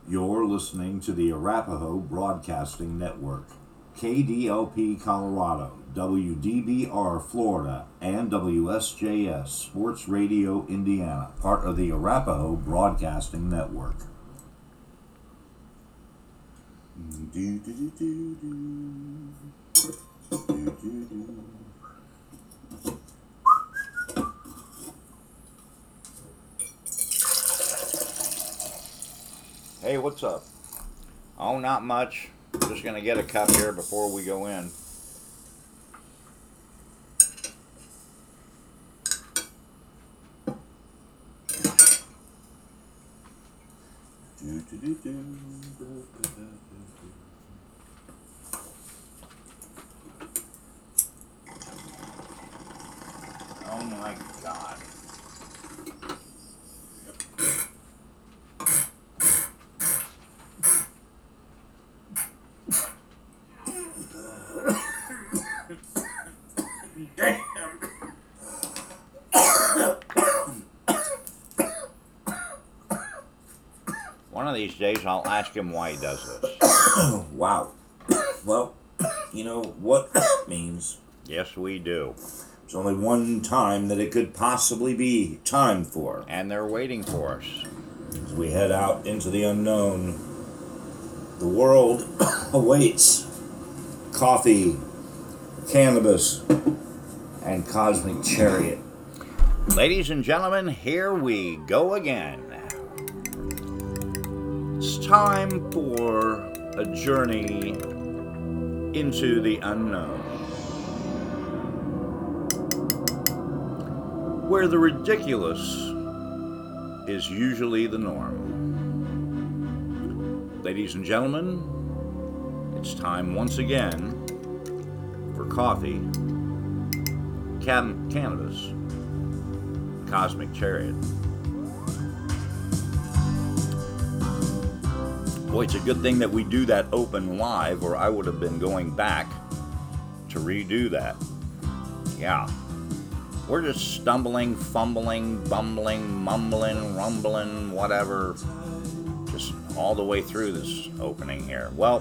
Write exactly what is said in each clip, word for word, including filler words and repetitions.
You're listening to the Arapahoe Broadcasting Network, K D L P Colorado, W D B R Florida, and W S J S Sports Radio Indiana, part of the Arapahoe Broadcasting Network. Do, do, do, do, do. Do, do, do. Hey, what's up? Oh, not much. Just gonna get a cup here before we go in. Do, do, do, do. Oh my God. One of these days I'll ask him why he does this. Wow. Well, you know what that means. Yes, we do. There's only one time that it could possibly be time for. And they're waiting for us. As we head out into the unknown, the world awaits coffee, cannabis, and Cosmic Chariot. Ladies and gentlemen, here we go again. It's time for a journey into the unknown, where the ridiculous is usually the norm. Ladies and gentlemen, it's time once again for coffee, cam- cannabis, Cosmic Chariot. Boy, it's a good thing that we do that open live, or I would have been going back to redo that. Yeah. We're just stumbling, fumbling, bumbling, mumbling, rumbling, whatever, just all the way through this opening here. Well,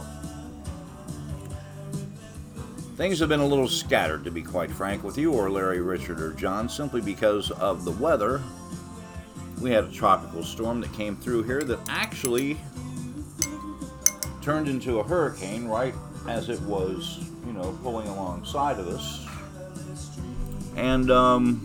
things have been a little scattered, to be quite frank with you, or Larry, Richard, or John, simply because of the weather. We had a tropical storm that came through here that actually turned into a hurricane right as it was, you know, pulling alongside of us. And um,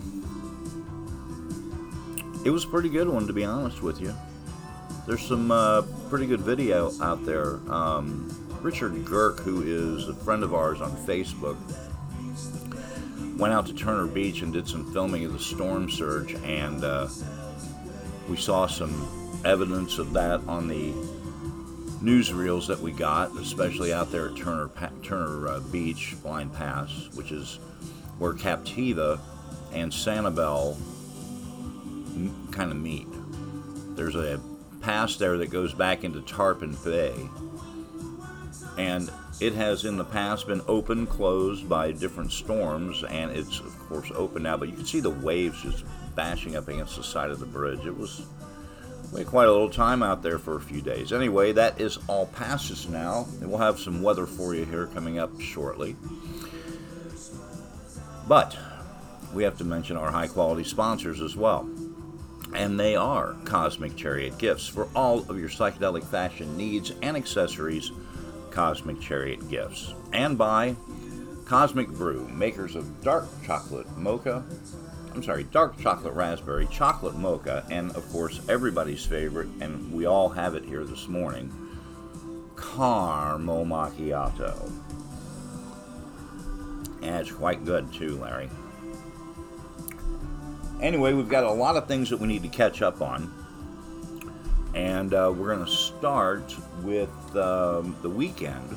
it was a pretty good one, to be honest with you. There's some uh, pretty good video out there. Um, Richard Girk, who is a friend of ours on Facebook, went out to Turner Beach and did some filming of the storm surge, and uh, we saw some evidence of that on the newsreels that we got, especially out there at Turner Turner uh, Beach, Blind Pass, which is where Captiva and Sanibel m- kind of meet. There's a pass there that goes back into Tarpon Bay, and it has in the past been open, closed by different storms, and it's of course open now, but you can see the waves just bashing up against the side of the bridge. It was We had quite a little time out there for a few days. Anyway, that is all past us now, and we'll have some weather for you here coming up shortly. But we have to mention our high-quality sponsors as well. And they are Cosmic Chariot Gifts. For all of your psychedelic fashion needs and accessories, Cosmic Chariot Gifts. And by Cosmic Brew, makers of dark chocolate mocha, I'm sorry, dark chocolate raspberry, chocolate mocha, and of course everybody's favorite, and we all have it here this morning, caramel macchiato. And it's quite good too, Larry. Anyway, we've got a lot of things that we need to catch up on, and uh, we're going to start with um, the weekend.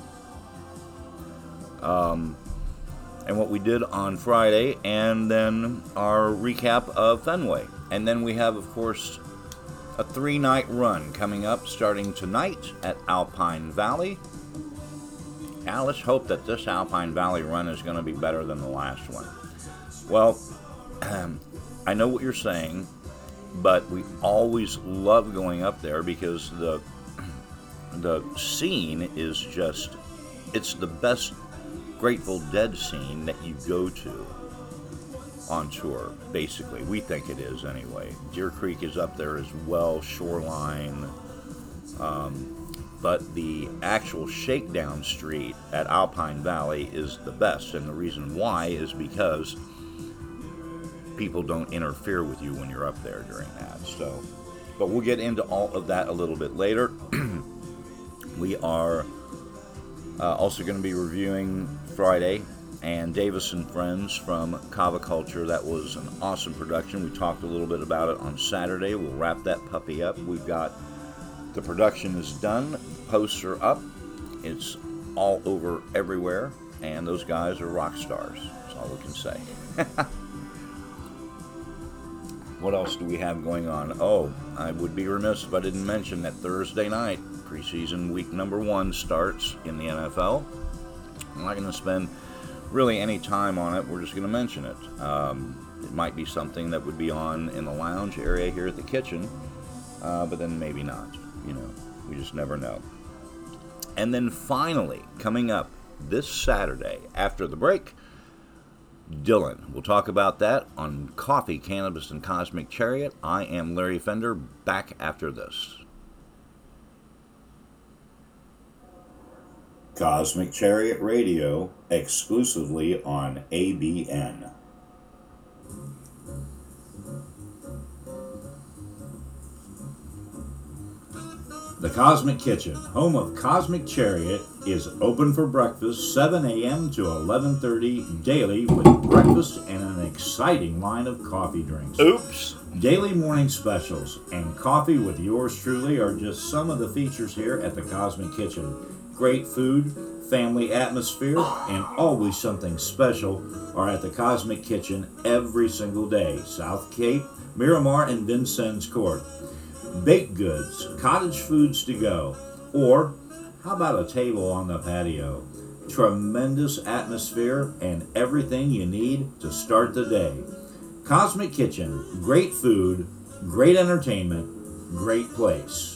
Um... and what we did on Friday, and then our recap of Fenway. And then we have, of course, a three-night run coming up starting tonight at Alpine Valley. Now, let's hope that this Alpine Valley run is going to be better than the last one. Well, I know what you're saying, but we always love going up there because the the scene is just, it's the best Grateful Dead scene that you go to on tour, basically. We think it is anyway. Deer Creek is up there as well, Shoreline. Um, but the actual Shakedown Street at Alpine Valley is the best, and the reason why is because people don't interfere with you when you're up there during that. So, but we'll get into all of that a little bit later. We are uh, also going to be reviewing Friday and Davis and Friends from Kava Culture. That was an awesome production. We talked a little bit about it on Saturday. We'll wrap that puppy up. We've got the production is done, posts are up, it's all over everywhere, and those guys are rock stars. That's all we can say. What else do we have going on? Oh, I would be remiss if I didn't mention that Thursday night, preseason week number one starts in the N F L. I'm not going to spend really any time on it. We're just going to mention it. Um, it might be something that would be on in the lounge area here at the kitchen, uh, but then maybe not. You know, we just never know. And then finally, coming up this Saturday after the break, Dylan. We'll talk about that on Coffee, Cannabis, and Cosmic Chariot. I am Larry Fender, back after this. Cosmic Chariot Radio, exclusively on A B N. The Cosmic Kitchen, home of Cosmic Chariot, is open for breakfast seven a.m. to eleven thirty daily with breakfast and an exciting line of coffee drinks. Oops! Daily morning specials and coffee with yours truly are just some of the features here at the Cosmic Kitchen. Great food, family atmosphere, and always something special are at the Cosmic Kitchen every single day. South Cape, Miramar, and Vincennes Court. Baked goods, cottage foods to go, or how about a table on the patio? Tremendous atmosphere and everything you need to start the day. Cosmic Kitchen, great food, great entertainment, great place.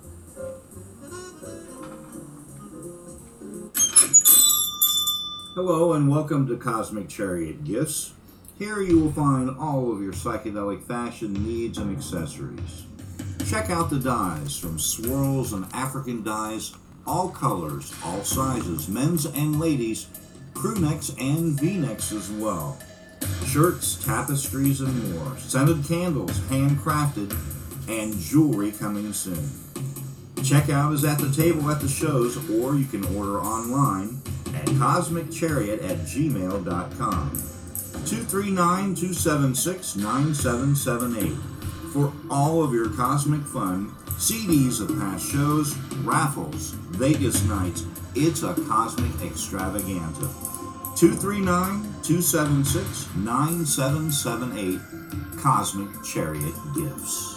Hello and welcome to Cosmic Chariot Gifts. Here you will find all of your psychedelic fashion needs and accessories. Check out the dyes, from swirls and African dyes, all colors, all sizes, men's and ladies, crew necks and V-necks as well. Shirts, tapestries, and more. Scented candles, handcrafted, and jewelry coming soon. Checkout is at the table at the shows, or you can order online at cosmic chariot at gmail dot com. two three nine, two seven six, nine seven seven eight. For all of your cosmic fun, C Ds of past shows, raffles, Vegas nights, it's a cosmic extravaganza. two three nine, two seven six, nine seven seven eight, Cosmic Chariot Gifts.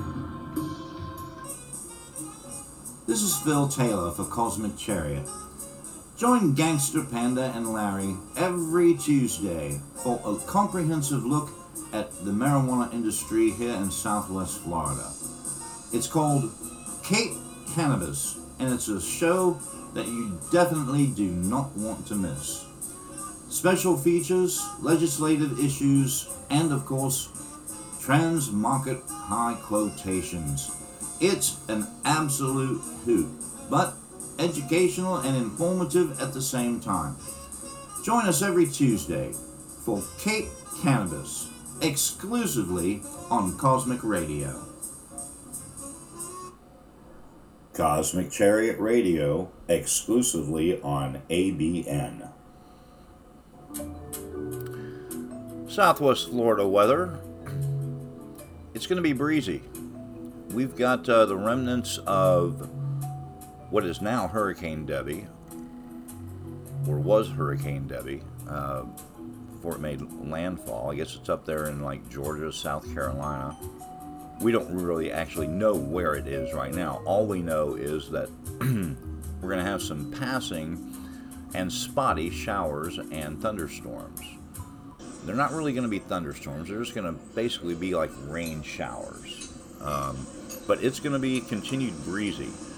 This is Phil Taylor for Cosmic Chariot. Join Gangster Panda and Larry every Tuesday for a comprehensive look at the marijuana industry here in Southwest Florida. It's called Cape Cannabis, and it's a show that you definitely do not want to miss. Special features, legislative issues, and of course, trans-market high quotations. It's an absolute hoot, but educational and informative at the same time. Join us every Tuesday for Cape Cannabis, exclusively on Cosmic Radio. Cosmic Chariot Radio, exclusively on A B N. Southwest Florida weather. It's going to be breezy. We've got uh, the remnants of what is now Hurricane Debbie, or was Hurricane Debbie, uh, before it made landfall. I guess it's up there in like Georgia, South Carolina. We don't really actually know where it is right now. All we know is that we're going to have some passing and spotty showers and thunderstorms. They're not really going to be thunderstorms. They're just going to basically be like rain showers. Um, but it's going to be continued breezy.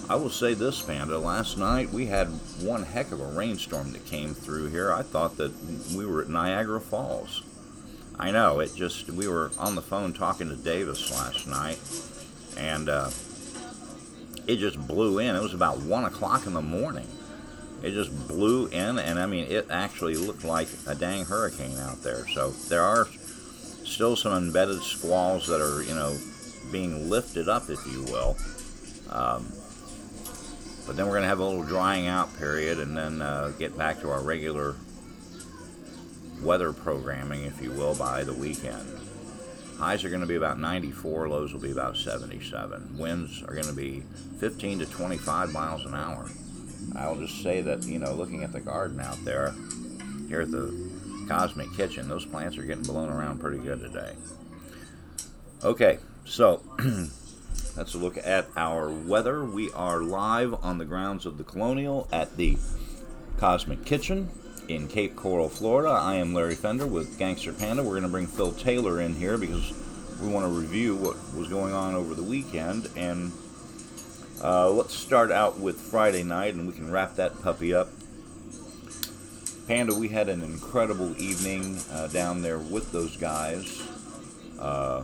I will say this, Panda. Last night we had one heck of a rainstorm that came through here. I thought that we were at Niagara Falls. I know, it just, we were on the phone talking to Davis last night, and uh, it just blew in. It was about one o'clock in the morning. It just blew in, and I mean, it actually looked like a dang hurricane out there. So there are still some embedded squalls that are, you know, being lifted up, if you will. Um, but then we're going to have a little drying out period, and then uh, get back to our regular weather programming, if you will, by the weekend. Highs are going to be about ninety-four, lows will be about seventy-seven. Winds are going to be fifteen to twenty-five miles an hour. I'll just say that, you know, looking at the garden out there, here at the Cosmic Kitchen, those plants are getting blown around pretty good today. Okay, so let's look at our weather. We are live on the grounds of the Colonial at the Cosmic Kitchen in Cape Coral, Florida. I am Larry Fender with Gangster Panda. We're going to bring Phil Taylor in here because we want to review what was going on over the weekend. And uh, let's start out with Friday night, and we can wrap that puppy up. Panda, we had an incredible evening uh, down there with those guys. Uh,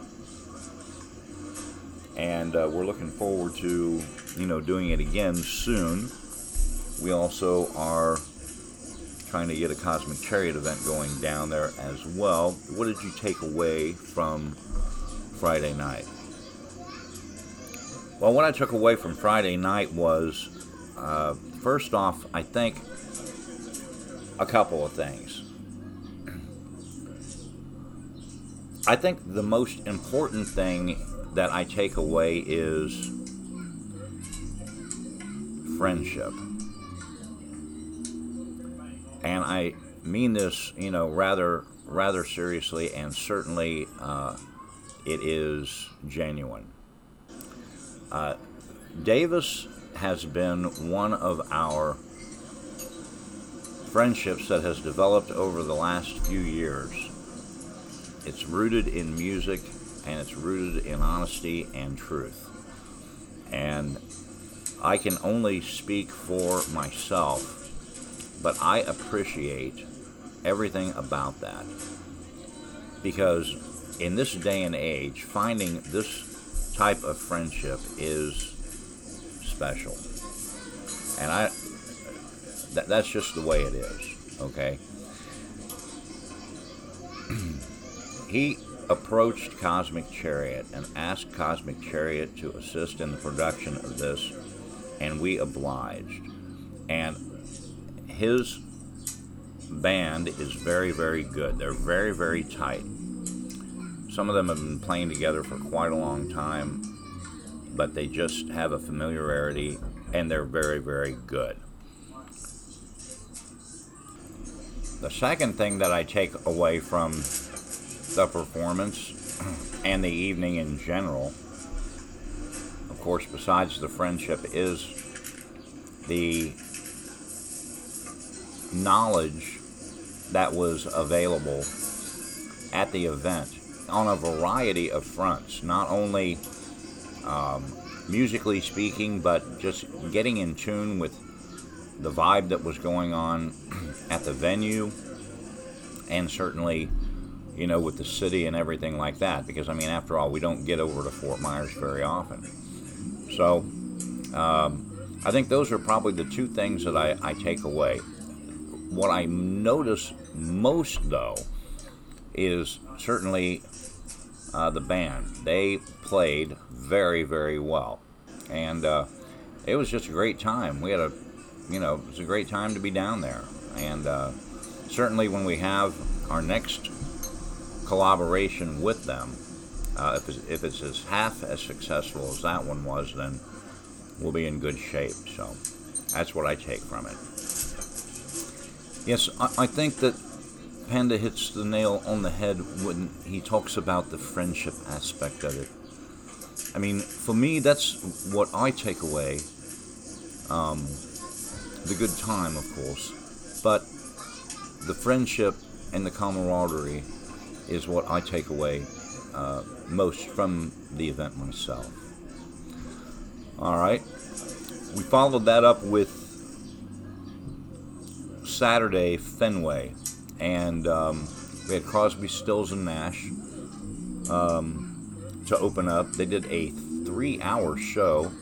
and uh, we're looking forward to, you know, doing it again soon. We also are trying to get a Cosmic Chariot event going down there as well. What did you take away from Friday night? Well, what I took away from Friday night was, uh, first off, I think a couple of things. I think the most important thing that I take away is friendship. And I mean this, you know, rather rather seriously, and certainly uh, it is genuine. Uh, Davis has been one of our friendships that has developed over the last few years. It's rooted in music, and it's rooted in honesty and truth. And I can only speak for myself, but I appreciate everything about that. Because in this day and age, finding this type of friendship is special. And I that, that's just the way it is, okay? He approached Cosmic Chariot and asked Cosmic Chariot to assist in the production of this, and we obliged. And his band is very, very good. They're very, very tight. Some of them have been playing together for quite a long time, but they just have a familiarity, and they're very, very good. The second thing that I take away from the performance and the evening in general, of course, besides the friendship, is the knowledge that was available at the event on a variety of fronts, not only um, musically speaking, but just getting in tune with the vibe that was going on at the venue, and certainly, you know, with the city and everything like that, because, I mean, after all, we don't get over to Fort Myers very often. So, um, I think those are probably the two things that I, I take away. What I notice most, though, is certainly uh, the band. They played very, very well. And uh, it was just a great time. We had a, you know, it was a great time to be down there. And uh, certainly when we have our next collaboration with them, uh, if, it's, if it's as half as successful as that one was, then we'll be in good shape. So that's what I take from it. Yes, I, I think that Panda hits the nail on the head when he talks about the friendship aspect of it. I mean, for me, that's what I take away. Um, the good time, of course, but the friendship and the camaraderie is what I take away uh, most from the event myself. All right. we followed that up with Saturday Fenway, and um, we had Crosby, Stills, and Nash um, to open up. They did a three-hour show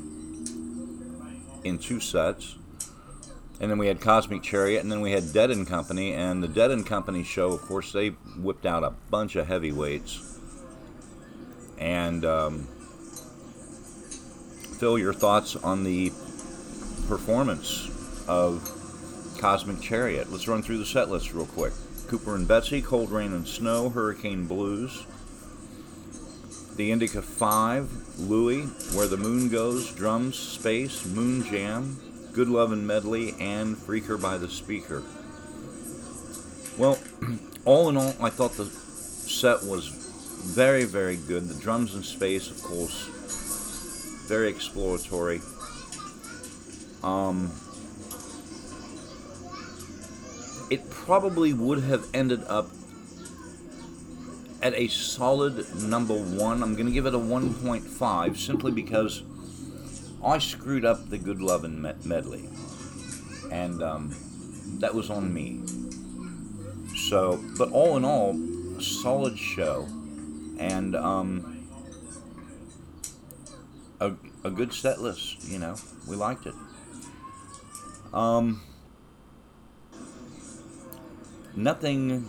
in two sets. And then we had Cosmic Chariot, and then we had Dead and Company. And the Dead and Company show, of course, they whipped out a bunch of heavyweights. And um, Phil, your thoughts on the performance of Cosmic Chariot? Let's run through the set list real quick. Cooper and Betsy, Cold Rain and Snow, Hurricane Blues. The Indica five, Louie, Where the Moon Goes, Drums, Space, Moon Jam, Good Lovin' Medley, and Freaker by the Speaker. Well, all in all, I thought the set was very, very good. The drums and space, of course, very exploratory. Um, it probably would have ended up at a solid number one. I'm going to give it a one point five simply because I screwed up the Good Lovin' Medley, and um, that was on me. So, but all in all, a solid show, and um, a, a good set list, you know, we liked it. Um, nothing,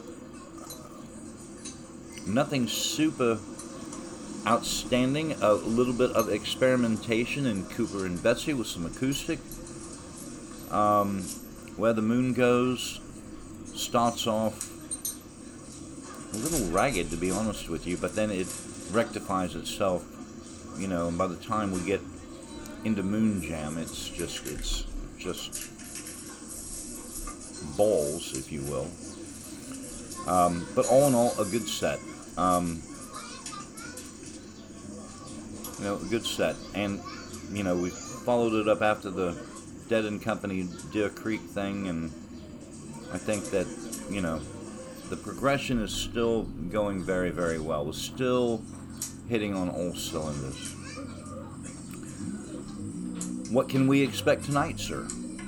nothing super outstanding. A little bit of experimentation in Cooper and Betsy with some acoustic. Um, Where the Moon Goes starts off a little ragged, to be honest with you, but then it rectifies itself, you know, and by the time we get into Moon Jam, it's just, it's just balls, if you will. Um, but all in all, a good set. Um, You know, a good set. And, you know, we followed it up after the Dead and Company Deer Creek thing, and I think that, you know, the progression is still going very, very well. We're still hitting on all cylinders. What can we expect tonight, sir?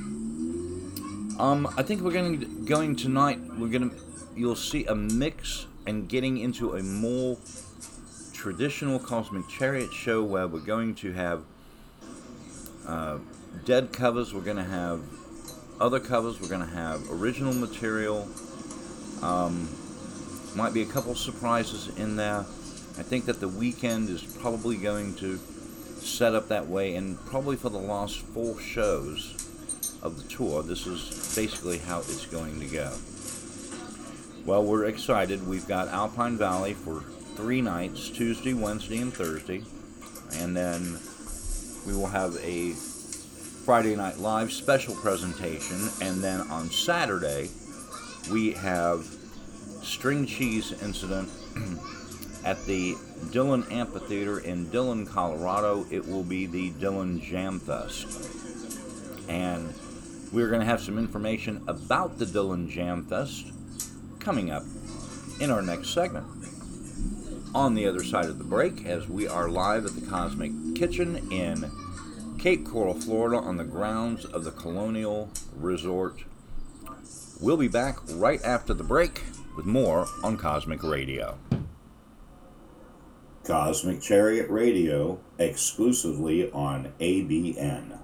Um, I think we're going to, going tonight, we're going to, you'll see a mix and getting into a more traditional Cosmic Chariot show where we're going to have uh, Dead covers, we're going to have other covers, we're going to have original material. Um, might be a couple surprises in there. I think that the weekend is probably going to set up that way, and probably for the last four shows of the tour, this is basically how it's going to go. Well, we're excited. We've got Alpine Valley for three nights, Tuesday, Wednesday, and Thursday. And then we will have a Friday Night Live special presentation. And then on Saturday, we have String Cheese Incident at the Dillon Amphitheater in Dillon, Colorado. It will be the Dillon Jam Fest. And we're going to have some information about the Dillon Jam Fest coming up in our next segment. On the other side of the break, as we are live at the Cosmic Kitchen in Cape Coral, Florida, on the grounds of the Colonial Resort. We'll be back right after the break with more on Cosmic Radio. Cosmic Chariot Radio, exclusively on A B N.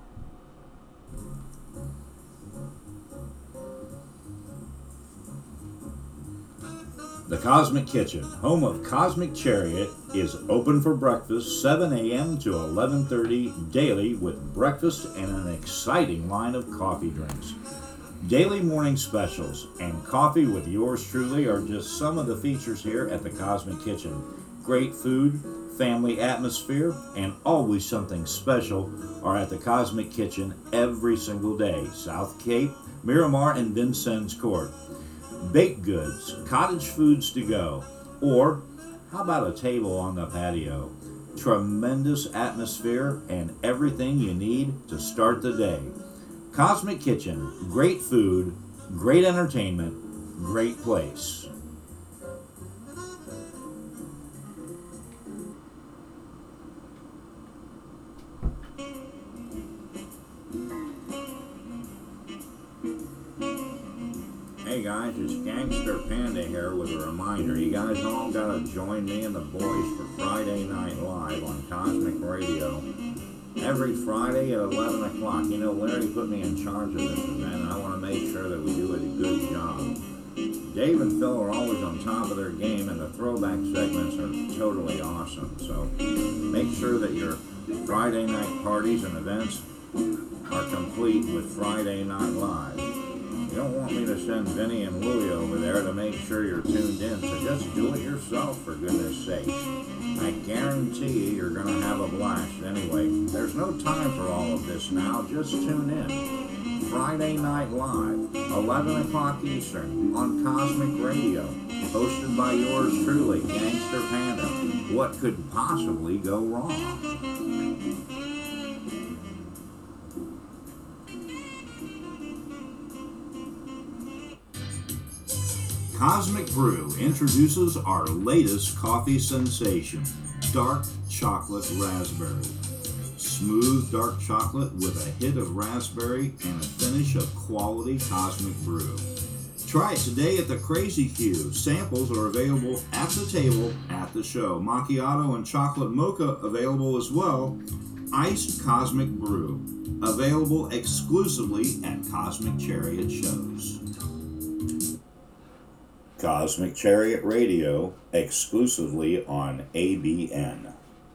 The Cosmic Kitchen, home of Cosmic Chariot, is open for breakfast seven a.m. to eleven thirty daily with breakfast and an exciting line of coffee drinks. Daily morning specials and coffee with yours truly are just some of the features here at the Cosmic Kitchen. Great food, family atmosphere, and always something special are at the Cosmic Kitchen every single day. South Cape, Miramar, and Vincennes Court. Baked goods, cottage foods to go, or how about a table on the patio? Tremendous atmosphere and everything you need to start the day. Cosmic Kitchen, great food, great entertainment, great place. Hey guys, it's Gangster Panda here with a reminder. You guys all gotta join me and the boys for Friday Night Live on Cosmic Radio. Every Friday at eleven o'clock. You know, Larry put me in charge of this event, and I want to make sure that we do a good job. Dave and Phil are always on top of their game, and the throwback segments are totally awesome. So make sure that your Friday night parties and events are complete with Friday Night Live. You don't want me to send Vinny and Louie over there to make sure you're tuned in, so just do it yourself, for goodness sake. I guarantee you you're going to have a blast. Anyway, there's no time for all of this now. Just tune in. Friday Night Live, eleven o'clock Eastern, on Cosmic Radio, hosted by yours truly, Gangster Panda. What could possibly go wrong? Cosmic Brew introduces our latest coffee sensation, Dark Chocolate Raspberry. Smooth dark chocolate with a hit of raspberry and a finish of quality Cosmic Brew. Try it today at the Crazy Q. Samples are available at the table at the show. Macchiato and chocolate mocha available as well. Iced Cosmic Brew, available exclusively at Cosmic Chariot shows. Cosmic Chariot Radio, exclusively on A B N.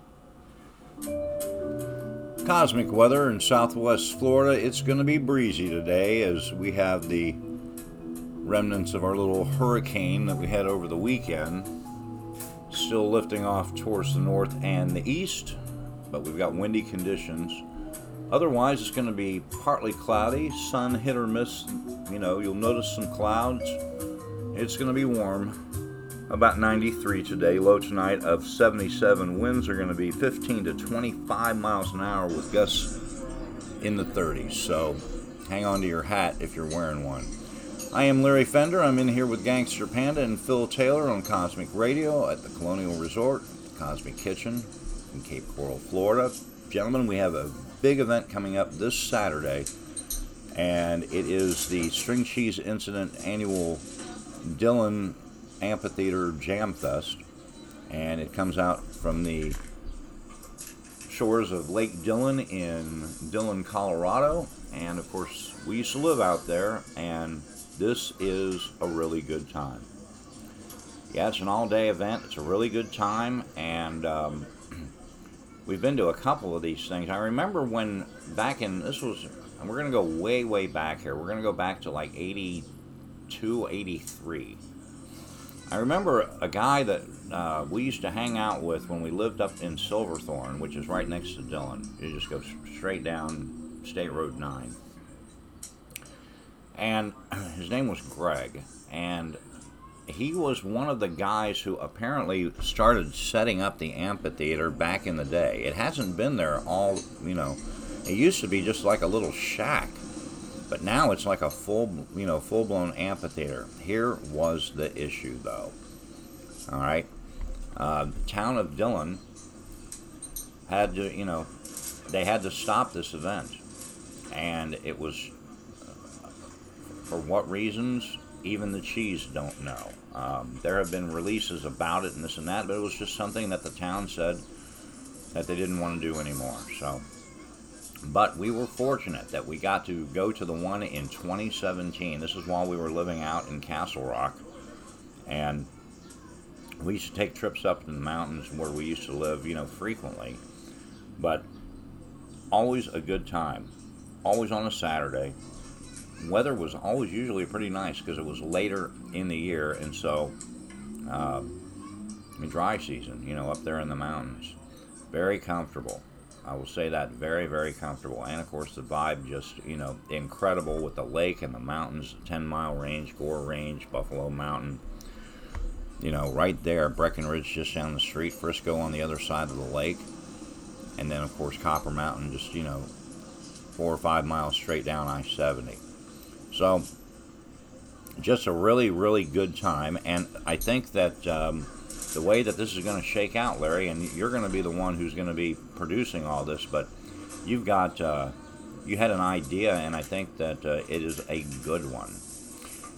Cosmic weather in southwest Florida. It's going to be breezy today as we have the remnants of our little hurricane that we had over the weekend still lifting off towards the north and the east, but we've got windy conditions. Otherwise, it's going to be partly cloudy, sun hit or miss. You know, you'll notice some clouds. It's going to be warm, about ninety-three today, low tonight of seventy-seven. Winds are going to be fifteen to twenty-five miles an hour with gusts in the thirties, so hang on to your hat if you're wearing one. I am Larry Fender. I'm in here with Gangster Panda and Phil Taylor on Cosmic Radio at the Colonial Resort, the Cosmic Kitchen in Cape Coral, Florida. Gentlemen, we have a big event coming up this Saturday, and it is the String Cheese Incident annual Dillon Amphitheater Jam Fest, and it comes out from the shores of Lake Dillon in Dillon, Colorado, and of course we used to live out there, and this is a really good time. Yeah, it's an all-day event. It's a really good time, and um, we've been to a couple of these things. I remember when back in, this was, and we're going to go way, way back here. We're going to go back to like eighty-two, eighty-three. I remember a guy that uh, we used to hang out with when we lived up in Silverthorne, which is right next to Dillon. You just go straight down State Road nine. And his name was Greg, and he was one of the guys who apparently started setting up the amphitheater back in the day. It hasn't been there all, you know, it used to be just like a little shack, but now it's like a full, you know, full-blown amphitheater. Here was the issue, though. All right, uh, the town of Dillon had to, you know, they had to stop this event, and it was, uh, for what reasons, even the cheese don't know. Um, there have been releases about it and this and that, but it was just something that the town said that they didn't want to do anymore. So, but we were fortunate that we got to go to the one in twenty seventeen. This is while we were living out in Castle Rock, and we used to take trips up in the mountains where we used to live, you know, frequently, but always a good time, always on a Saturday. Weather was always usually pretty nice because it was later in the year, and so uh, I mean, dry season, you know, up there in the mountains. Very comfortable. I will say that, very, very comfortable. And of course the vibe just, you know, incredible with the lake and the mountains, ten mile range, Gore Range, Buffalo Mountain, you know, right there, Breckenridge just down the street, Frisco on the other side of the lake, and then of course Copper Mountain just, you know, four or five miles straight down I seventy. So, just a really, really good time, and I think that um, the way that this is going to shake out, Larry, and you're going to be the one who's going to be producing all this, but you've got, uh, you had an idea, and I think that uh, it is a good one.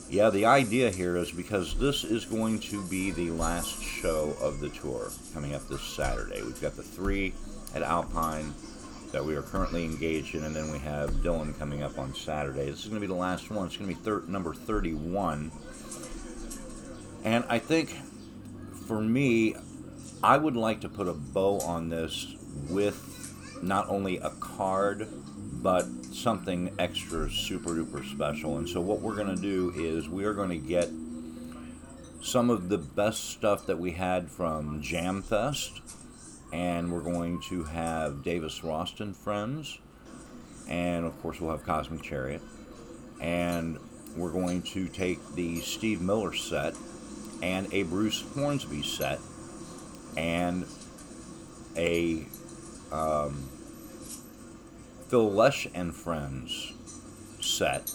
Yeah, the idea here is because this is going to be the last show of the tour coming up this Saturday. We've got the three at Alpine that we are currently engaged in, and then we have Dylan coming up on Saturday. This is going to be the last one. It's going to be thir- number thirty-one. And I think, for me, I would like to put a bow on this with not only a card, but something extra super duper special. And so what we're going to do is we are going to get some of the best stuff that we had from Jam Fest, and we're going to have Davis Rost and Friends, and of course we'll have Cosmic Chariot, and we're going to take the Steve Miller set and a Bruce Hornsby set and a um, Phil Lesh and Friends set,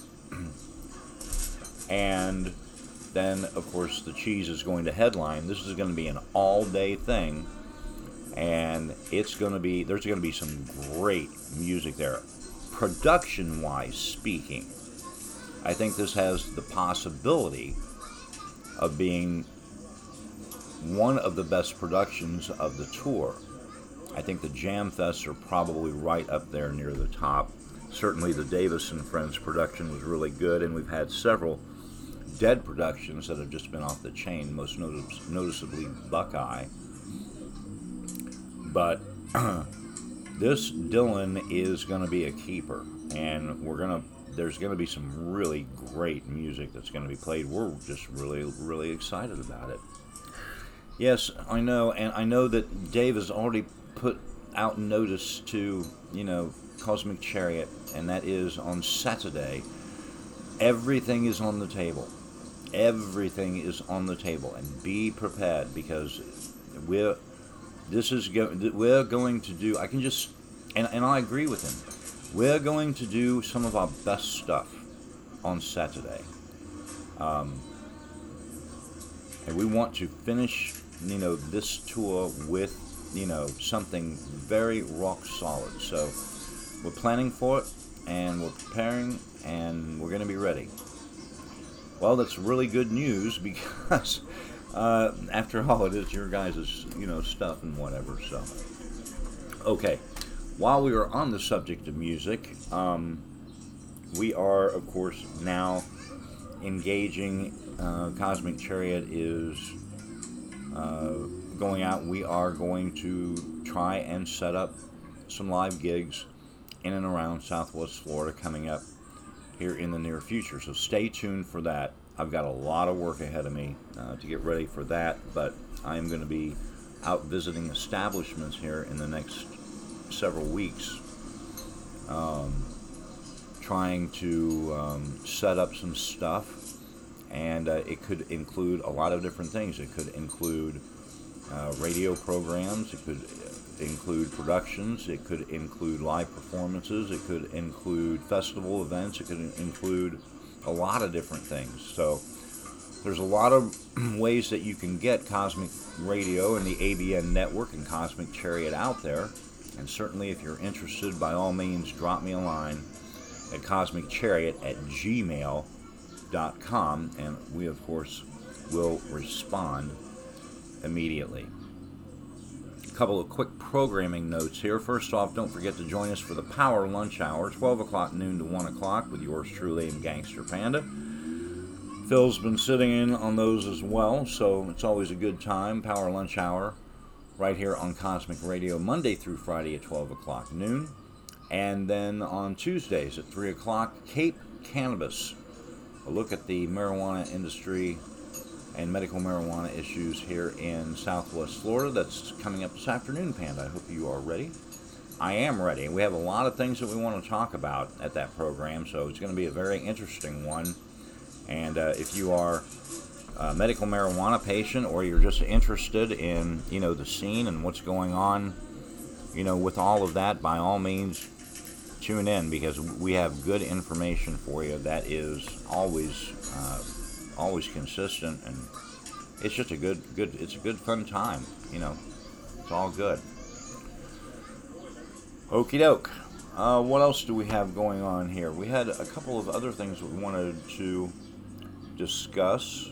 and then of course the Cheese is going to headline. This is going to be an all-day thing, and it's going to be, there's going to be some great music there. Production-wise speaking, I think this has the possibility of being one of the best productions of the tour. I think the Jam Fests are probably right up there near the top. Certainly the Davis and Friends production was really good, and we've had several Dead productions that have just been off the chain, most notice- noticeably Buckeye. But this Dylan is going to be a keeper, and we're going to there's going to be some really great music that's going to be played. We're just really, really excited about it. Yes, I know, and I know that Dave has already put out notice to, you know, Cosmic Chariot, and that is on Saturday. Everything is on the table. Everything is on the table, and be prepared, because we're this is go, we're going to do. I can just and and I agree with him. We're going to do some of our best stuff on Saturday, um, and we want to finish, you know, this tour with, you know, something very rock solid. So we're planning for it, and we're preparing, and we're going to be ready. Well, that's really good news, because uh, after all, it is your guys' you know stuff and whatever. So okay, while we are on the subject of music, um, we are of course now engaging. Uh, Cosmic Chariot is uh, going out. We are going to try and set up some live gigs in and around Southwest Florida coming up here in the near future. So stay tuned for that. I've got a lot of work ahead of me uh, to get ready for that, but I am going to be out visiting establishments here in the next several weeks, um, trying to um, set up some stuff. And uh, it could include a lot of different things. It could include uh, radio programs. It could include productions. It could include live performances. It could include festival events. It could include a lot of different things. So there's a lot of ways that you can get Cosmic Radio and the A B N Network and Cosmic Chariot out there. And certainly if you're interested, by all means, drop me a line at cosmicchariot at gmail dot com, and we of course will respond immediately. A couple of quick programming notes here. First off, don't forget to join us for the Power Lunch Hour, twelve o'clock noon to one o'clock, with yours truly and Gangster Panda. Phil's been sitting in on those as well, so it's always a good time. Power Lunch Hour right here on Cosmic Radio, Monday through Friday at twelve o'clock noon. And then on Tuesdays at three o'clock, Cape Cannabis, a look at the marijuana industry and medical marijuana issues here in Southwest Florida. That's coming up this afternoon, Panda. I hope you are ready. I am ready. We have a lot of things that we want to talk about at that program, so it's going to be a very interesting one. And uh, if you are a medical marijuana patient, or you're just interested in, you know, the scene and what's going on, you know, with all of that, by all means, tune in, because we have good information for you that is always uh, always consistent, and it's just a good good it's a good fun time, you know. It's all good. Okie doke. Uh, what else do we have going on here? We had a couple of other things that we wanted to discuss,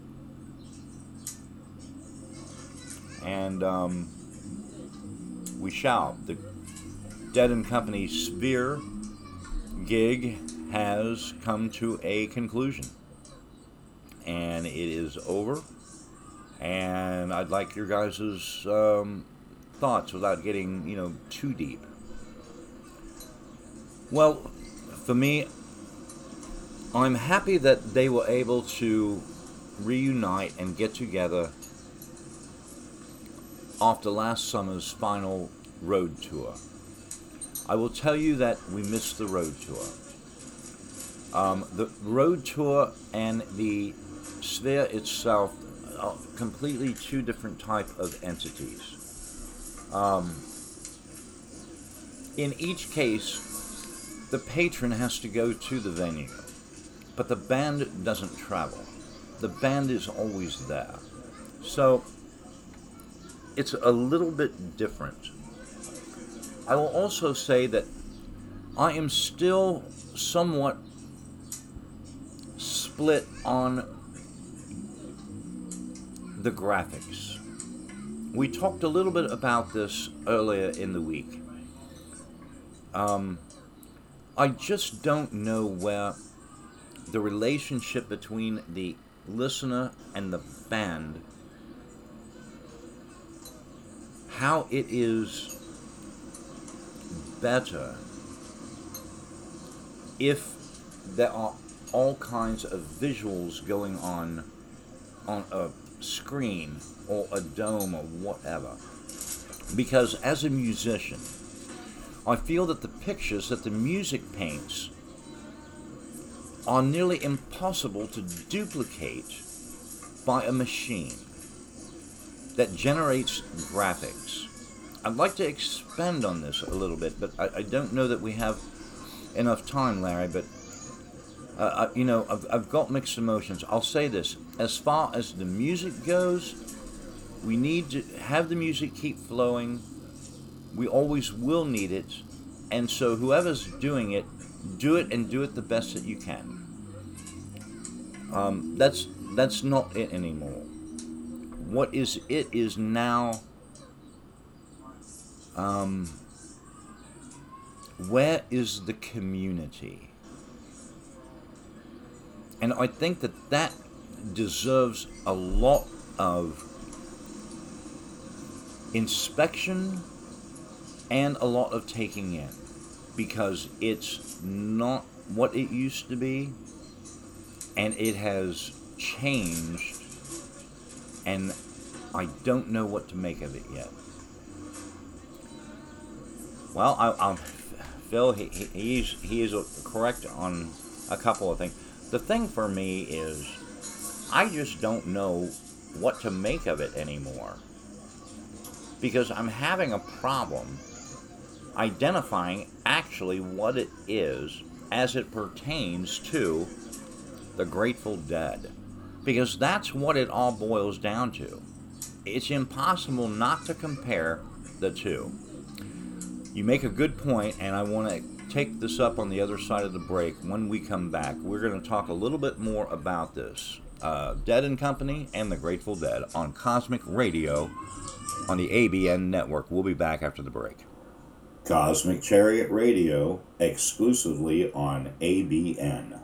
and um, we shall. The Dead and Company Sphere gig has come to a conclusion, and it is over. And I'd like your guys' um, thoughts without getting, you know, too deep. Well, for me, I'm happy that they were able to reunite and get together after last summer's final road tour. I will tell you that we missed the road tour. Um, the road tour and the Sphere itself are completely two different type of entities. Um, in each case, the patron has to go to the venue, but the band doesn't travel. The band is always there. So it's a little bit different. I will also say that I am still somewhat split on the graphics. We talked a little bit about this earlier in the week. Um, I just don't know where the relationship between the listener and the band, how it is better if there are all kinds of visuals going on on a screen or a dome or whatever. Because as a musician, I feel that the pictures that the music paints are nearly impossible to duplicate by a machine that generates graphics. I'd like to expand on this a little bit, but I, I don't know that we have enough time, Larry, but uh, I, you know, I've, I've got mixed emotions. I'll say this, as far as the music goes, we need to have the music keep flowing. We always will need it, and so whoever's doing it, do it and do it the best that you can. Um, that's that's not it anymore. What is it is now, um, where is the community? And I think that that deserves a lot of inspection and a lot of taking in, because it's not what it used to be, and it has changed, and I don't know what to make of it yet. Well, I, I, Phil, he, he, he's, he is correct on a couple of things. The thing for me is, I just don't know what to make of it anymore, because I'm having a problem identifying actually what it is as it pertains to the Grateful Dead, because that's what it all boils down to. It's impossible not to compare the two. You make a good point, and I want to take this up on the other side of the break. When we come back, we're going to talk a little bit more about this. Uh, Dead and Company and the Grateful Dead on Cosmic Radio on the A B N network. We'll be back after the break. Cosmic Chariot Radio, exclusively on A B N.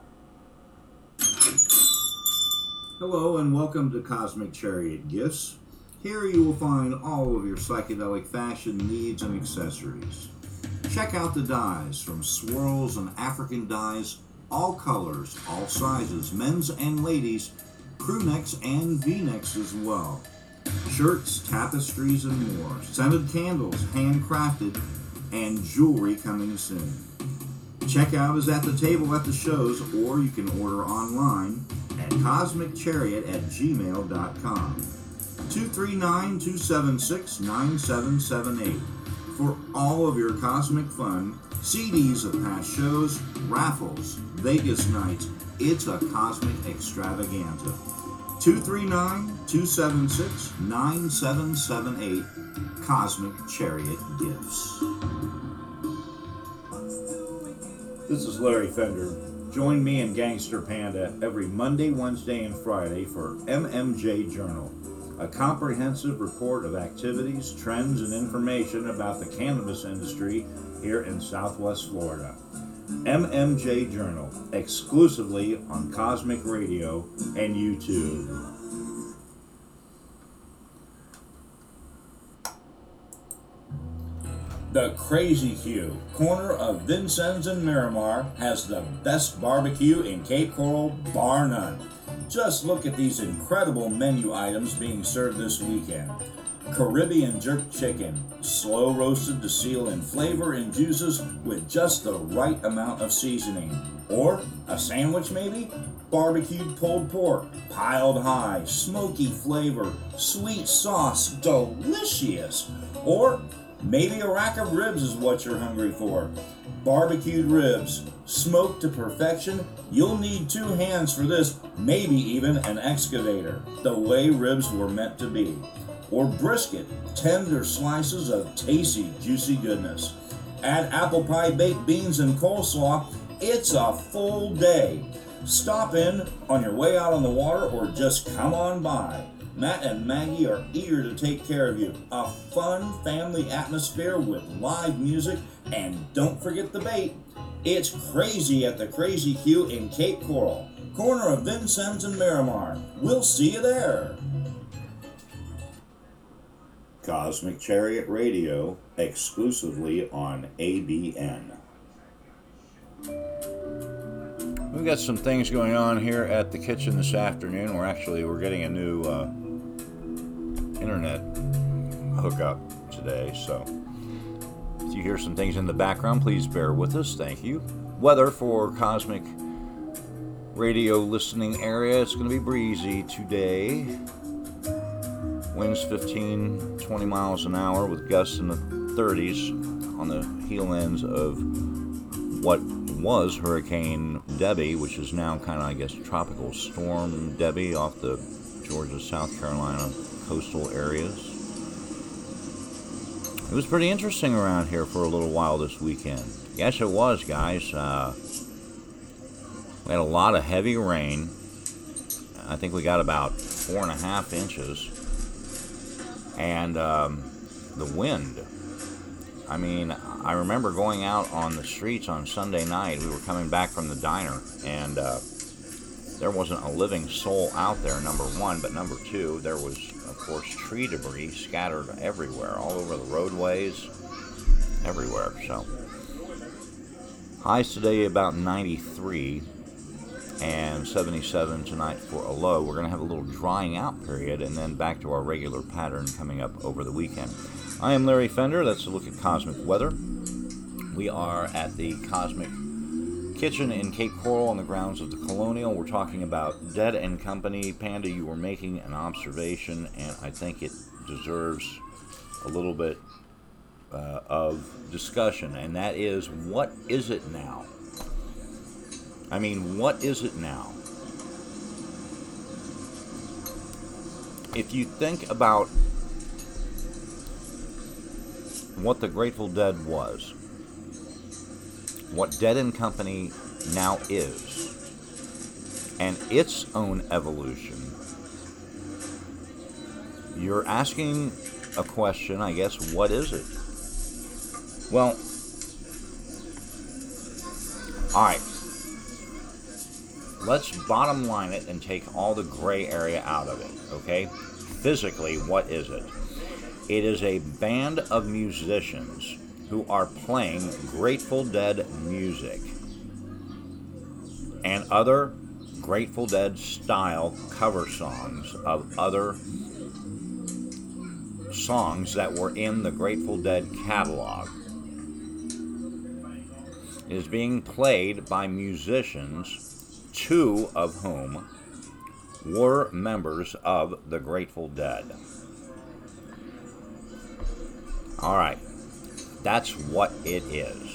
Hello and welcome to Cosmic Chariot Gifts. Here you will find all of your psychedelic fashion needs and accessories. Check out the dyes from Swirls and African Dyes, all colors, all sizes, men's and ladies, crew necks and V-necks as well. Shirts, tapestries, and more. Scented candles, handcrafted, and jewelry coming soon. Checkout is at the table at the shows, or you can order online at cosmic chariot at gmail dot com. two three nine, two seven six, nine seven seven eight. For all of your cosmic fun, C Ds of past shows, raffles, Vegas nights, it's a cosmic extravaganza. two three nine, two seven six, nine seven seven eight. Cosmic Chariot Gifts. This is Larry Fender. Join me and Gangster Panda every Monday, Wednesday, and Friday for M M J Journal, a comprehensive report of activities, trends, and information about the cannabis industry here in Southwest Florida. M M J Journal, exclusively on Cosmic Radio and YouTube. The Crazy Q, corner of Vincennes and Miramar, has the best barbecue in Cape Coral, bar none. Just look at these incredible menu items being served this weekend. Caribbean jerk chicken, slow roasted to seal in flavor and juices with just the right amount of seasoning. Or a sandwich maybe? Barbecued pulled pork, piled high, smoky flavor, sweet sauce, delicious. Or maybe a rack of ribs is what you're hungry for. Barbecued ribs, smoked to perfection. You'll need two hands for this, maybe even an excavator, the way ribs were meant to be. Or brisket, tender slices of tasty, juicy goodness. Add apple pie, baked beans, and coleslaw. It's a full day. Stop in on your way out on the water or just come on by. Matt and Maggie are eager to take care of you. A fun family atmosphere with live music, and don't forget the bait. It's crazy at the Crazy Q in Cape Coral, corner of Vincennes and Miramar. We'll see you there. Cosmic Chariot Radio, exclusively on A B N. We've got some things going on here at the kitchen this afternoon. We're actually we're getting a new uh, internet hookup today, so if you hear some things in the background, please bear with us. Thank you. Weather for Cosmic Radio listening area, it's going to be breezy today. Winds fifteen, twenty miles an hour with gusts in the thirties on the heel ends of what was Hurricane Debbie, which is now kind of, I guess, Tropical Storm Debbie off the Georgia, South Carolina coastal areas. It was pretty interesting around here for a little while this weekend. Yes, it was, guys. Uh, we had a lot of heavy rain. I think we got about four and a half inches. And um, the wind. I mean, I remember going out on the streets on Sunday night. We were coming back from the diner, and uh, there wasn't a living soul out there, number one. But number two, there was, of course, tree debris scattered everywhere, all over the roadways, everywhere. So, highs today about ninety-three, and seventy-seven tonight for a low. We're going to have a little drying out period, and then back to our regular pattern coming up over the weekend. I am Larry Fender. That's a look at Cosmic Weather. We are at the Cosmic Kitchen in Cape Coral on the grounds of the Colonial. We're talking about Dead and Company. Panda, you were making an observation, and I think it deserves a little bit uh, of discussion, and that is, what is it now? I mean, what is it now? If you think about what the Grateful Dead was, what Dead and Company now is, and its own evolution, you're asking a question, I guess, what is it? Well, alright, let's bottom line it and take all the gray area out of it, okay? Physically, what is it? It is a band of musicians who are playing Grateful Dead music and other Grateful Dead style cover songs of other songs that were in the Grateful Dead catalog. It is being played by musicians, two of whom were members of the Grateful Dead. All right, that's what it is.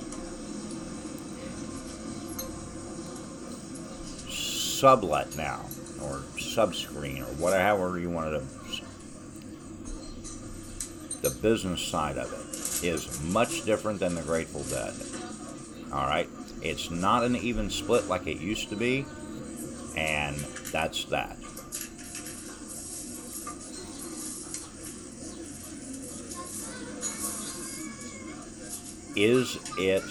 Sublet now, or subscreen, or whatever you wanted to. The business side of it is much different than the Grateful Dead. All right, it's not an even split like it used to be, and that's that. Is it?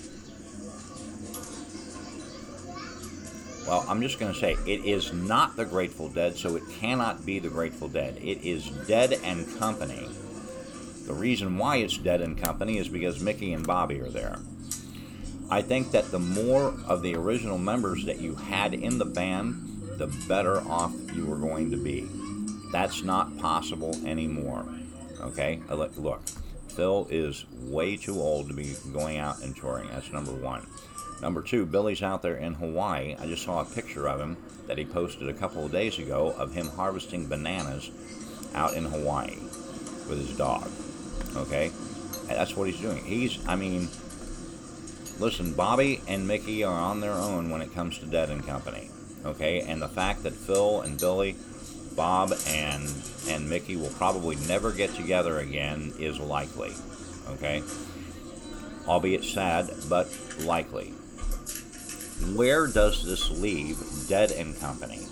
Well, I'm just going to say it is not the Grateful Dead, so it cannot be the Grateful Dead. It is Dead and Company. The reason why it's Dead and Company is because Mickey and Bobby are there. I think that the more of the original members that you had in the band, the better off you were going to be. That's not possible anymore. Okay? Look, look, Phil is way too old to be going out and touring. That's number one. Number two, Billy's out there in Hawaii. I just saw a picture of him that he posted a couple of days ago of him harvesting bananas out in Hawaii with his dog. Okay? And that's what he's doing. He's, I mean, listen, Bobby and Mickey are on their own when it comes to Dead and Company. Okay? And the fact that Phil and Billy, Bob and and Mickey will probably never get together again is likely. Okay? Albeit sad, but likely. Where does this leave Dead and Company?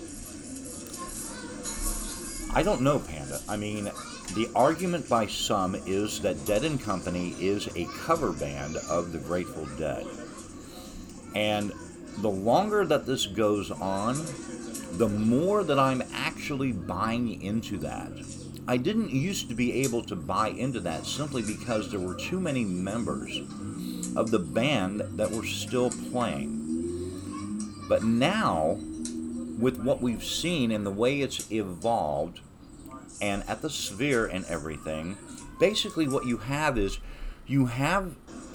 I don't know, Panda. I mean, the argument by some is that Dead and Company is a cover band of the Grateful Dead. And the longer that this goes on, the more that I'm actually buying into that. I didn't used to be able to buy into that simply because there were too many members of the band that were still playing. But now, with what we've seen and the way it's evolved, and at the Sphere and everything, basically what you have is, you have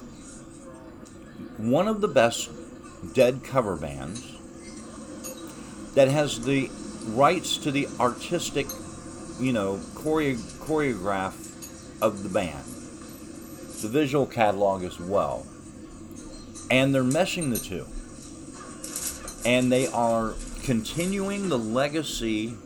one of the best Dead cover bands that has the rights to the artistic, you know, choreo- choreograph of the band, the visual catalog as well. And they're meshing the two. And they are continuing the legacy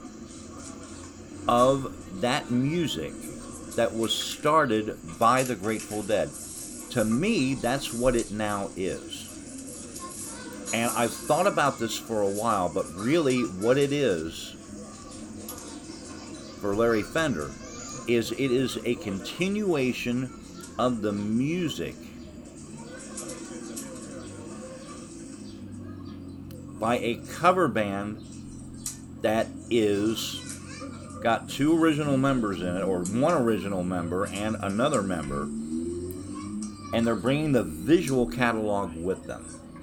of that music that was started by the Grateful Dead. To me, that's what it now is. And I've thought about this for a while, but really what it is for Larry Fender is it is a continuation of the music by a cover band that is got two original members in it, or one original member and another member, and they're bringing the visual catalog with them.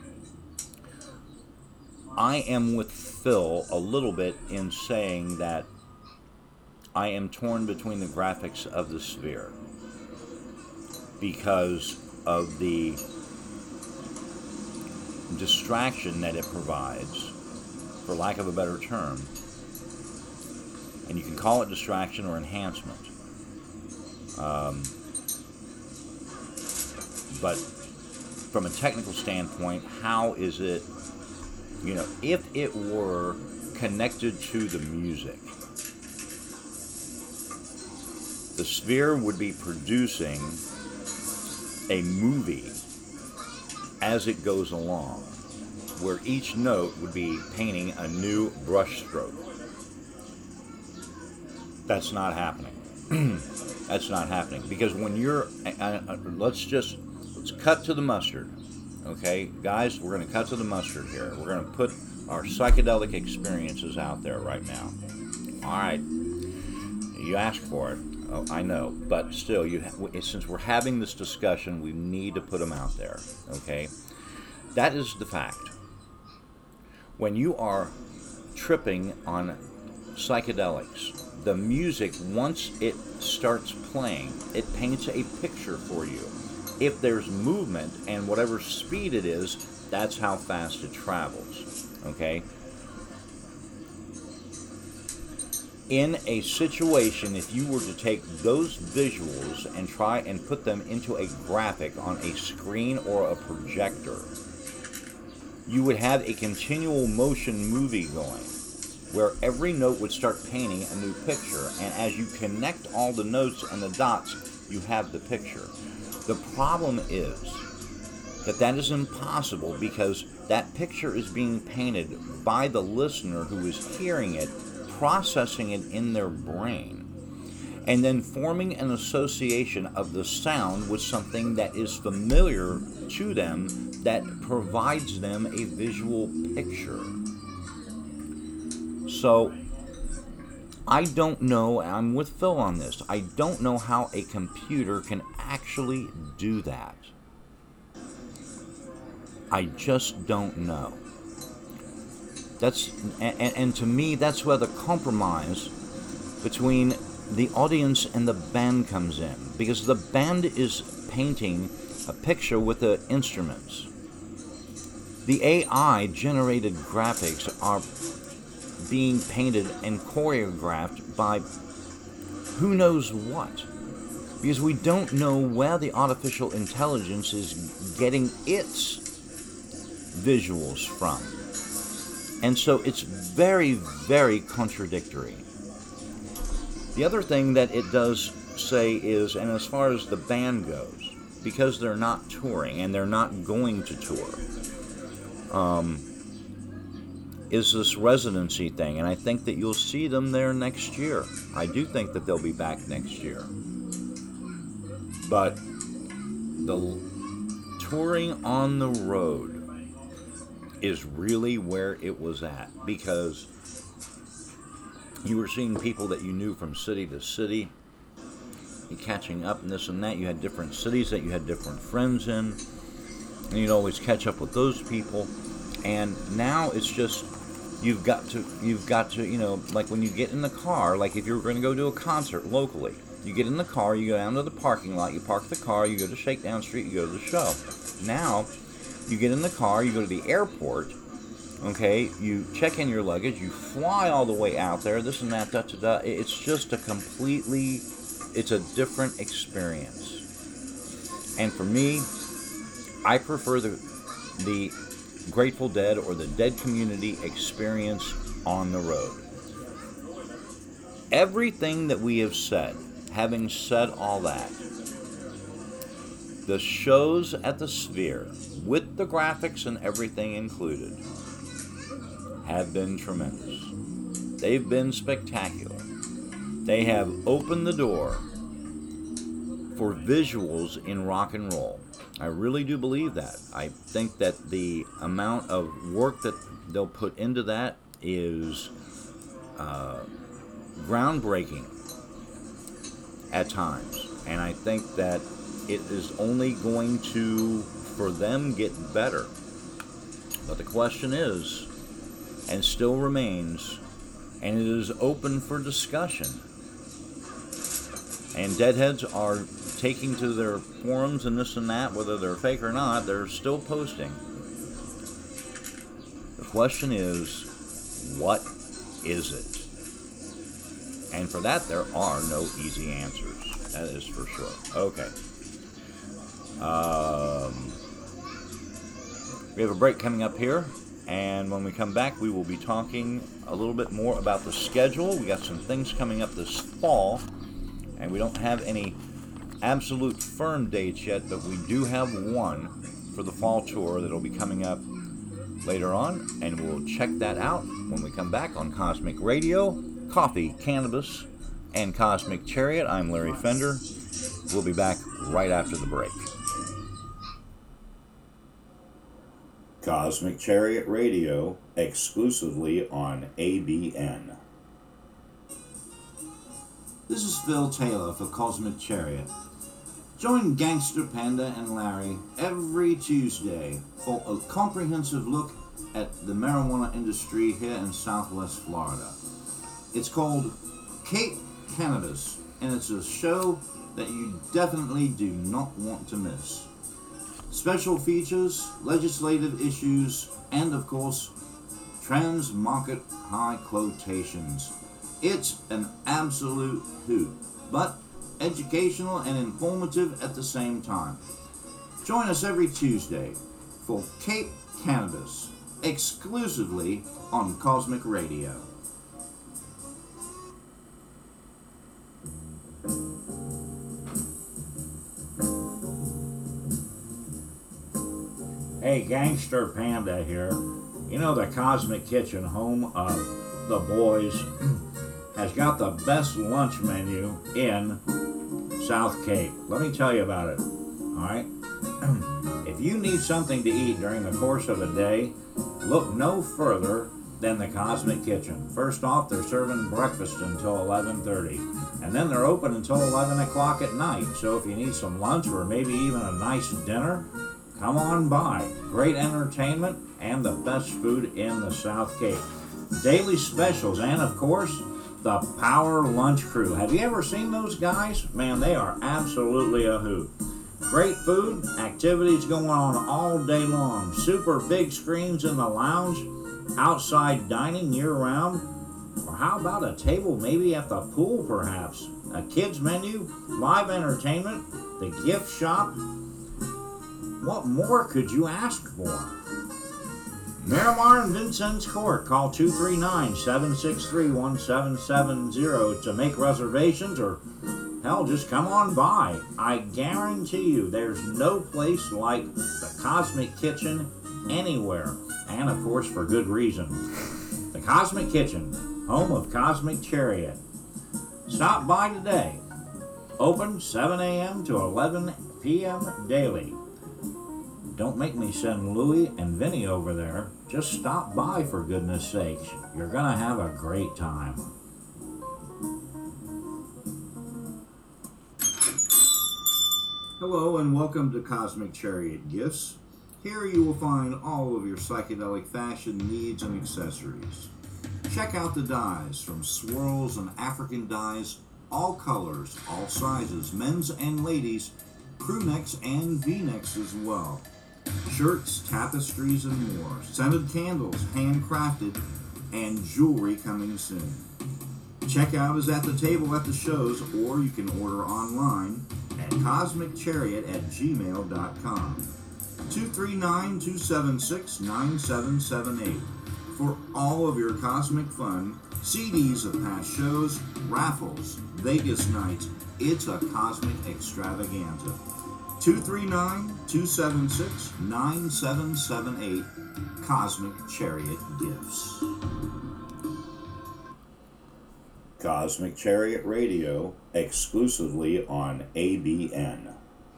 I am with Phil a little bit in saying that I am torn between the graphics of the Sphere because of the distraction that it provides, for lack of a better term. And you can call it distraction or enhancement. Um, but from a technical standpoint, how is it, you know, if it were connected to the music, the Sphere would be producing a movie as it goes along, where each note would be painting a new brush stroke. That's not happening. That's not happening. Because when you're, uh, uh, let's just, let's cut to the mustard. Okay, guys, we're going to cut to the mustard here. We're going to put our psychedelic experiences out there right now. All right. You asked for it. Oh, I know. But still, you ha- since we're having this discussion, we need to put them out there. Okay? That is the fact. When you are tripping on psychedelics, the music, once it starts playing, it paints a picture for you. If there's movement and whatever speed it is, that's how fast it travels. Okay? In a situation, if you were to take those visuals and try and put them into a graphic on a screen or a projector, you would have a continual motion movie going, where every note would start painting a new picture, and as you connect all the notes and the dots, you have the picture. The problem is, that that is impossible because that picture is being painted by the listener who is hearing it, processing it in their brain, and then forming an association of the sound with something that is familiar to them that provides them a visual picture. So, I don't know, I'm with Phil on this, I don't know how a computer can actually do that. I just don't know. That's and, and to me, that's where the compromise between the audience and the band comes in, because the band is painting a picture with the instruments. The A I generated graphics are being painted and choreographed by who knows what, because we don't know where the artificial intelligence is getting its visuals from. And so it's very, very contradictory. The other thing that it does say is, and as far as the band goes, because they're not touring and they're not going to tour, um, is this residency thing. And I think that you'll see them there next year. I do think that they'll be back next year. But the touring on the road is really where it was at, because you were seeing people that you knew from city to city, you catching up and this and that. You had different cities that you had different friends in, and you'd always catch up with those people. And now it's just you've got to you've got to you know, like when you get in the car, like if you're going to go to a concert locally, you get in the car, you go down to the parking lot, you park the car, you go to Shakedown Street, you go to the show. Now you get in the car, you go to the airport, okay, you check in your luggage, you fly all the way out there, this and that, da da da. It's just a completely, it's a different experience. And for me, I prefer the the Grateful Dead or the Dead Community experience on the road. Everything that we have said, having said all that, the shows at the Sphere, with the graphics and everything included, have been tremendous. They've been spectacular. They have opened the door for visuals in rock and roll. I really do believe that. I think that the amount of work that they'll put into that is uh, groundbreaking at times. And I think that it is only going to, for them, get better. But the question is, and still remains, and it is open for discussion. And Deadheads are taking to their forums and this and that, whether they're fake or not, they're still posting. The question is, what is it? And for that, there are no easy answers. That is for sure. Okay. Um, we have a break coming up here, and when we come back, we will be talking a little bit more about the schedule. We got some things coming up this fall, and we don't have any absolute firm dates yet, but we do have one for the fall tour that'll be coming up later on, and we'll check that out when we come back on Cosmic Radio, Coffee, Cannabis, and Cosmic Chariot. I'm Larry Fender. We'll be back right after the break. Cosmic Chariot Radio, exclusively on A B N. This is Phil Taylor for Cosmic Chariot. Join Gangster Panda and Larry every Tuesday for a comprehensive look at the marijuana industry here in Southwest Florida. It's called Cape Cannabis, and it's a show that you definitely do not want to miss. Special features, legislative issues, and of course, trans-market high quotations. It's an absolute hoot, but educational and informative at the same time. Join us every Tuesday for Cape Cannabis, exclusively on Cosmic Radio. Hey, Gangster Panda here. You know the Cosmic Kitchen, home of the boys, has got the best lunch menu in South Cape. Let me tell you about it, alright? If you need something to eat during the course of a day, look no further than the Cosmic Kitchen. First off, they're serving breakfast until eleven thirty, and then they're open until eleven o'clock at night. So if you need some lunch or maybe even a nice dinner, come on by. Great entertainment and the best food in the South Cape. Daily specials, and of course, the Power Lunch Crew. Have you ever seen those guys? Man, they are absolutely a hoot. Great food, activities going on all day long. Super big screens in the lounge, outside dining year-round. Or how about a table maybe at the pool, perhaps? A kids menu, live entertainment, the gift shop. What more could you ask for? Miramar and Vincent's Court. Call two three nine, seven six three, one seven seven zero to make reservations, or hell, just come on by. I guarantee you there's no place like the Cosmic Kitchen anywhere. And of course, for good reason. The Cosmic Kitchen, home of Cosmic Chariot. Stop by today. Open seven a.m. to eleven p.m. daily. Don't make me send Louie and Vinny over there. Just stop by, for goodness sakes. You're gonna have a great time. Hello and welcome to Cosmic Chariot Gifts. Here you will find all of your psychedelic fashion needs and accessories. Check out the dyes from swirls and African dyes, all colors, all sizes, men's and ladies, crew necks and V-necks as well. Shirts, tapestries, and more. Scented candles, handcrafted, and jewelry coming soon. Checkout is at the table at the shows, or you can order online at cosmic chariot at gmail dot com. two three nine, two seven six, nine seven seven eight for all of your cosmic fun, C Ds of past shows, raffles, Vegas nights. It's a cosmic extravaganza. two three nine, two seven six, nine seven seven eight, Cosmic Chariot Gifts. Cosmic Chariot Radio, exclusively on A B N.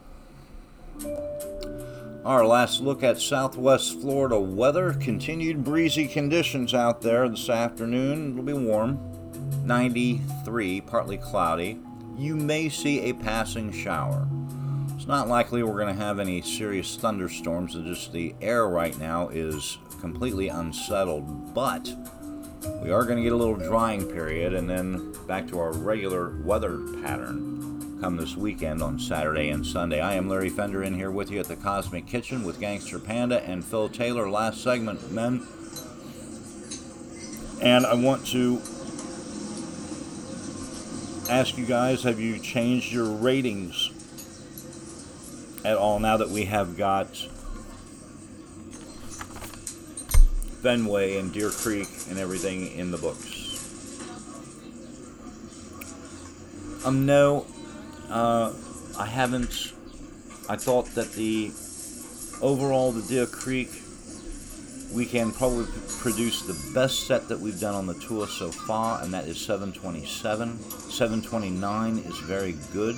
Our last look at Southwest Florida weather. Continued breezy conditions out there this afternoon. It'll be warm. ninety-three, partly cloudy. You may see a passing shower. It's not likely we're going to have any serious thunderstorms. It's just the air right now is completely unsettled, but we are going to get a little drying period and then back to our regular weather pattern come this weekend on Saturday and Sunday. I am Larry Fender in here with you at the Cosmic Kitchen with Gangster Panda and Phil Taylor. Last segment, men. And I want to ask you guys, have you changed your ratings at all now that we have got Fenway and Deer Creek and everything in the books? Um, no, uh, I haven't. I thought that the overall, the Deer Creek weekend probably produced the best set that we've done on the tour so far, and that is seven twenty-seven. seven twenty-nine is very good.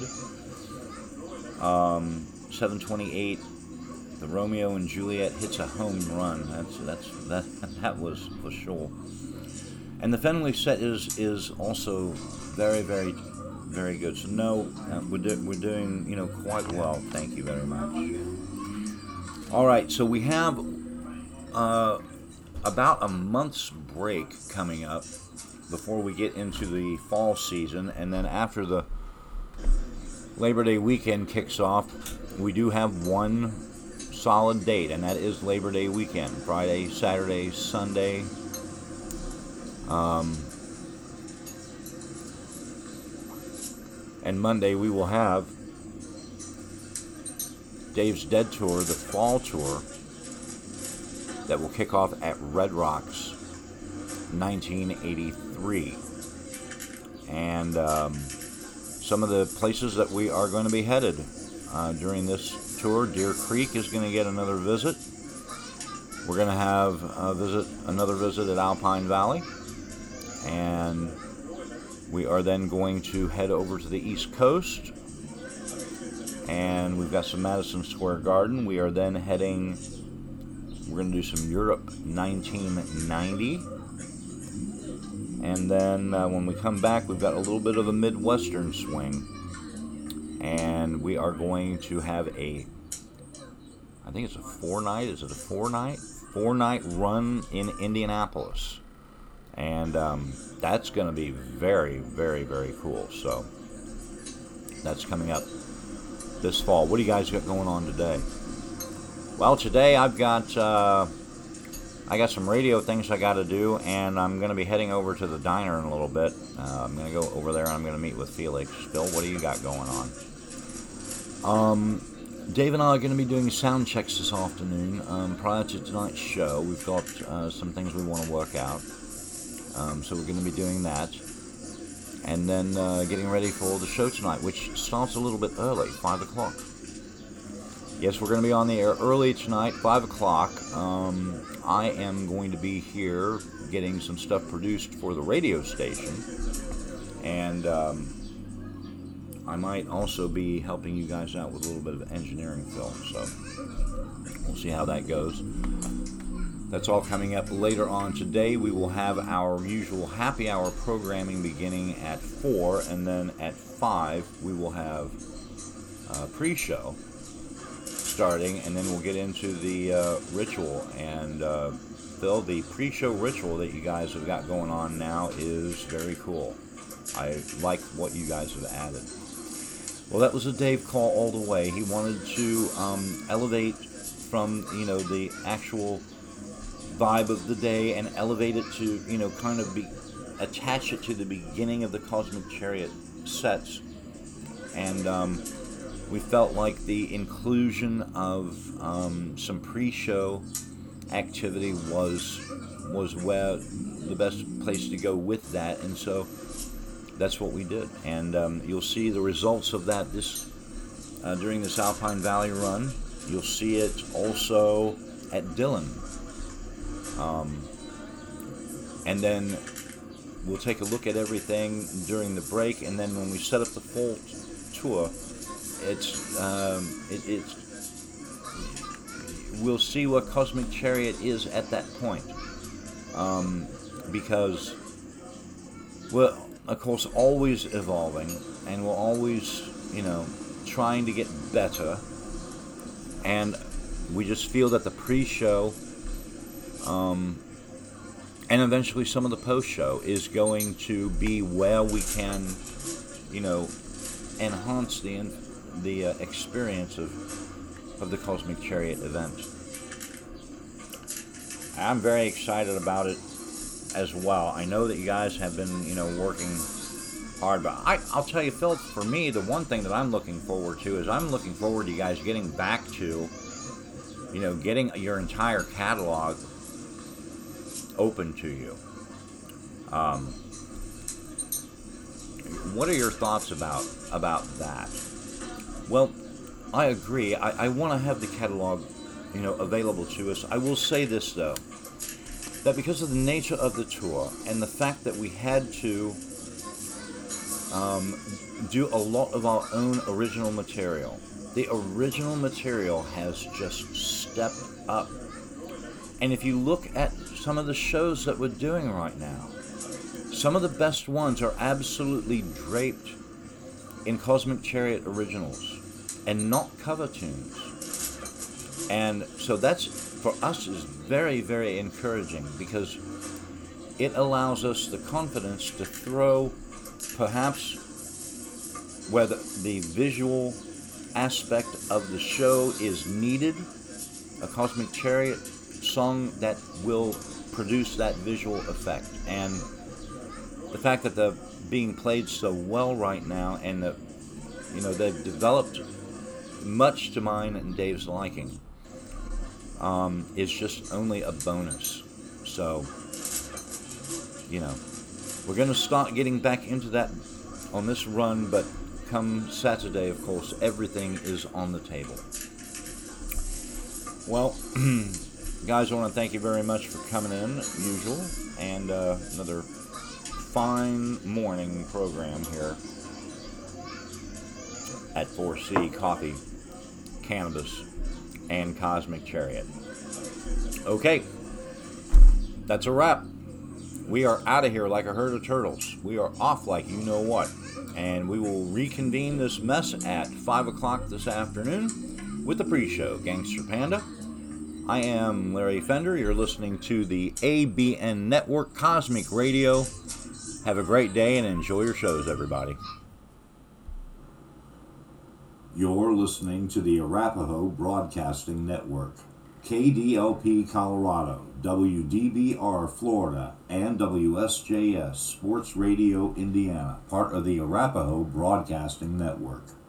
Um, seven twenty-eight, the Romeo and Juliet hits a home run. That's that's that that was for sure. And the Fenway set is is also very very very good. So no, uh, we're do, we're doing you know quite well. Thank you very much. All right, so we have uh, about a month's break coming up before we get into the fall season, and then after the Labor Day weekend kicks off, we do have one solid date, and that is Labor Day weekend. Friday, Saturday, Sunday. Um, and Monday we will have Dave's Dead Tour, the fall tour, that will kick off at Red Rocks nineteen eighty-three. And um, some of the places that we are going to be headed uh, during this tour. Deer Creek is going to get another visit. we're going to have a visit, another visit at Alpine Valley, and we are then going to head over to the East Coast, and we've got some Madison Square Garden. We are then heading, we're going to do some Europe nineteen ninety, and then uh, when we come back, we've got a little bit of a Midwestern swing, and we are going to have a, I think it's a four-night, is it a four-night? Four-night run in Indianapolis. And um, that's going to be very, very, very cool. So that's coming up this fall. What do you guys got going on today? Well, today I've got uh, I got some radio things I got to do, and I'm going to be heading over to the diner in a little bit. Uh, I'm going to go over there and I'm going to meet with Felix. Phil, what do you got going on? Um, Dave and I are going to be doing sound checks this afternoon. Um, prior to tonight's show, we've got uh, some things we want to work out. Um, so we're going to be doing that, and then uh, getting ready for the show tonight, which starts a little bit early, five o'clock. Yes, we're going to be on the air early tonight, five o'clock. Um, I am going to be here getting some stuff produced for the radio station, and um, I might also be helping you guys out with a little bit of engineering film, so we'll see how that goes. That's all coming up later on today. We will have our usual happy hour programming beginning at four, and then at five we will have a pre-show starting, and then we'll get into the uh, ritual. And uh, Phil, the pre-show ritual that you guys have got going on now is very cool. I like what you guys have added. Well, that was a Dave call all the way. He wanted to um, elevate from, you know, the actual vibe of the day and elevate it to, you know, kind of be attach it to the beginning of the Cosmic Chariot sets, and um, we felt like the inclusion of um, some pre-show activity was was where the best place to go with that, and so that's what we did. And um, you'll see the results of that this uh, during this Alpine Valley run. You'll see it also at Dillon. Um, and then we'll take a look at everything during the break, and then when we set up the full t- tour, it's um, it, it's we'll see what Cosmic Chariot is at that point, um, because we're of course always evolving, and we're always, you know, trying to get better, and we just feel that the pre-show Um, and eventually some of the post-show is going to be where we can, you know, enhance the the uh, experience of of the Cosmic Chariot event. I'm very excited about it as well. I know that you guys have been, you know, working hard, but I, I'll tell you, Phil, for me, the one thing that I'm looking forward to is I'm looking forward to you guys getting back to, you know, getting your entire catalog open to you. Um, what are your thoughts about about that? Well, I agree. I, I want to have the catalog, you know, available to us. I will say this though, that because of the nature of the tour and the fact that we had to um, do a lot of our own original material, the original material has just stepped up. And if you look at some of the shows that we're doing right now, some of the best ones are absolutely draped in Cosmic Chariot originals and not cover tunes. And so that's, for us, is very, very encouraging, because it allows us the confidence to throw, perhaps, where the, the visual aspect of the show is needed, a Cosmic Chariot song that will produce that visual effect. And the fact that they're being played so well right now, and that, you know, they've developed much to mine and Dave's liking, um, is just only a bonus. So, you know, we're going to start getting back into that on this run, but come Saturday, of course, everything is on the table. Well, guys, I want to thank you very much for coming in, usual, and uh, another fine morning program here at four C Coffee, Cannabis, and Cosmic Chariot. Okay, that's a wrap. We are out of here like a herd of turtles. We are off like you know what. And we will reconvene this mess at five o'clock this afternoon with the pre-show. Gangster Panda. I am Larry Fender. You're listening to the A B N Network Cosmic Radio. Have a great day and enjoy your shows, everybody. You're listening to the Arapaho Broadcasting Network. K D L P Colorado, W D B R Florida, and W S J S Sports Radio Indiana, part of the Arapaho Broadcasting Network.